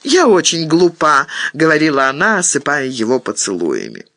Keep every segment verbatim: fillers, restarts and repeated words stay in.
«Я очень глупа», — говорила она, осыпая его поцелуями.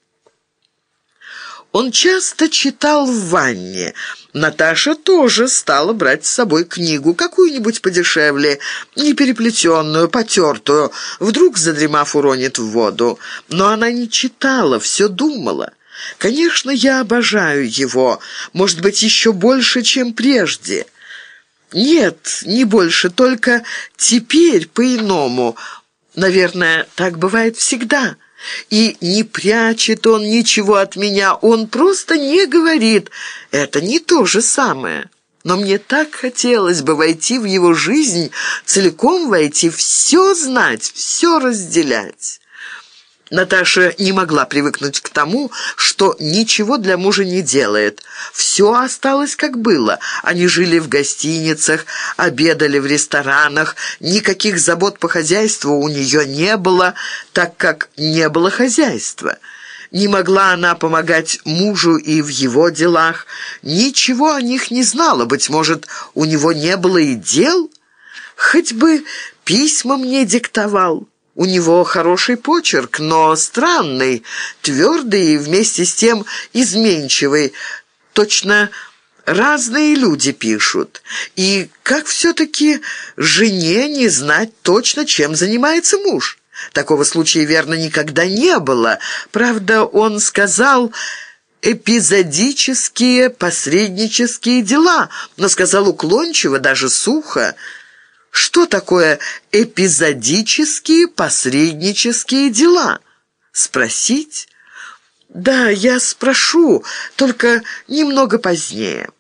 Он часто читал в ванне. Наташа тоже стала брать с собой книгу, какую-нибудь подешевле, не переплетенную, потертую. Вдруг, задремав, уронит в воду. Но она не читала, все думала. «Конечно, я обожаю его, может быть, еще больше, чем прежде». «Нет, не больше, только теперь по-иному. Наверное, так бывает всегда». И не прячет он ничего от меня, он просто не говорит. Это не то же самое. Но мне так хотелось бы войти в его жизнь, целиком войти, все знать, все разделять. Наташа не могла привыкнуть к тому, что ничего для мужа не делает. Все осталось как было. Они жили в гостиницах, обедали в ресторанах. Никаких забот по хозяйству у нее не было, так как не было хозяйства. Не могла она помогать мужу и в его делах. Ничего о них не знала. Быть может, у него не было и дел? Хоть бы письма мне диктовал. У него хороший почерк, но странный, твердый и вместе с тем изменчивый. Точно разные люди пишут. И как все-таки жене не знать точно, чем занимается муж? Такого случая, верно, никогда не было. Правда, он сказал «эпизодические посреднические дела», но сказал уклончиво, даже сухо. Что такое эпизодические посреднические дела? Спросить? Да, я спрошу, только немного позднее.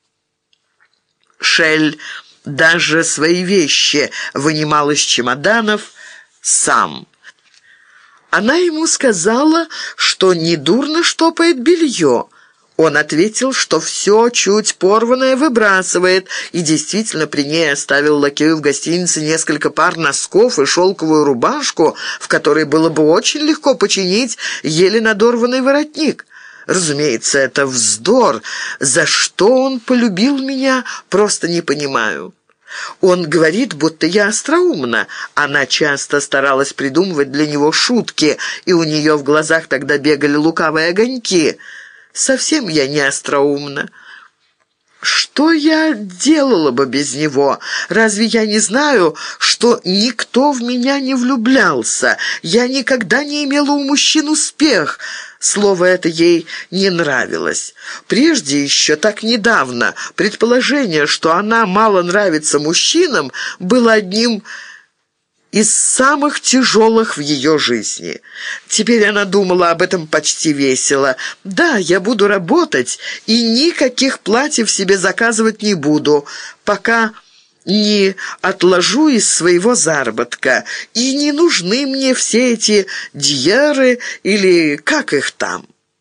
Шель даже свои вещи вынимал из чемоданов сам. Она ему сказала, что недурно штопает белье. Он ответил, что все чуть порванное выбрасывает, и действительно при ней оставил лакею в гостинице несколько пар носков и шелковую рубашку, в которой было бы очень легко починить еле надорванный воротник. Разумеется, это вздор. За что он полюбил меня, просто не понимаю. Он говорит, будто я остроумна. Она часто старалась придумывать для него шутки, и у нее в глазах тогда бегали лукавые огоньки. Совсем я не остроумна. Что я делала бы без него? Разве я не знаю, что никто в меня не влюблялся? Я никогда не имела у мужчин успех. Слово это ей не нравилось. Прежде еще, так недавно, предположение, что она мало нравится мужчинам, было одним из самых тяжелых в ее жизни. Теперь она думала об этом почти весело. «Да, я буду работать, и никаких платьев себе заказывать не буду, пока не отложу из своего заработка. И не нужны мне все эти дьеры или как их там».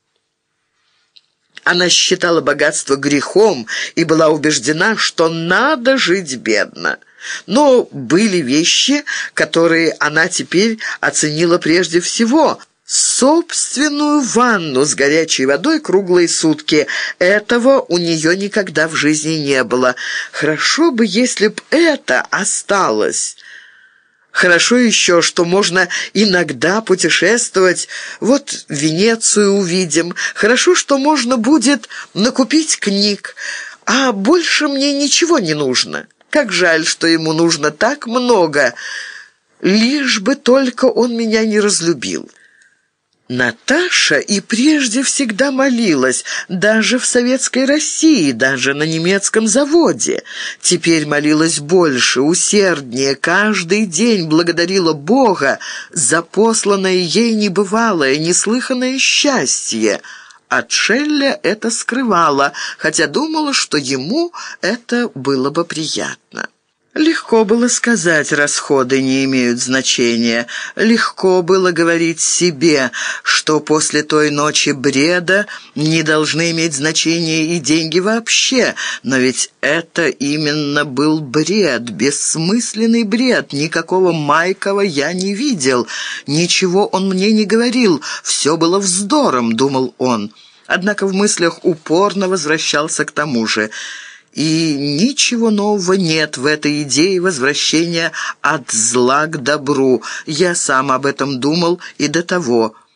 Она считала богатство грехом и была убеждена, что надо жить бедно. Но были вещи, которые она теперь оценила прежде всего. Собственную ванну с горячей водой круглые сутки. Этого у нее никогда в жизни не было. Хорошо бы, если б это осталось. Хорошо еще, что можно иногда путешествовать. Вот Венецию увидим. Хорошо, что можно будет накупить книг. А больше мне ничего не нужно. Как жаль, что ему нужно так много, лишь бы только он меня не разлюбил. Наташа и прежде всегда молилась, даже в советской России, даже на немецком заводе. Теперь молилась больше, усерднее, каждый день благодарила Бога за посланное ей небывалое, неслыханное счастье. От Шелля это скрывала, хотя думала, что ему это было бы приятно. Легко было сказать, расходы не имеют значения. Легко было говорить себе, что после той ночи бреда не должны иметь значения и деньги вообще. Но ведь это именно был бред, бессмысленный бред. Никакого Майкова я не видел. Ничего он мне не говорил. Все было вздором, думал он. Однако в мыслях упорно возвращался к тому же. и ничего нового нет в этой идее возвращения от зла к добру. Я сам об этом думал и до того.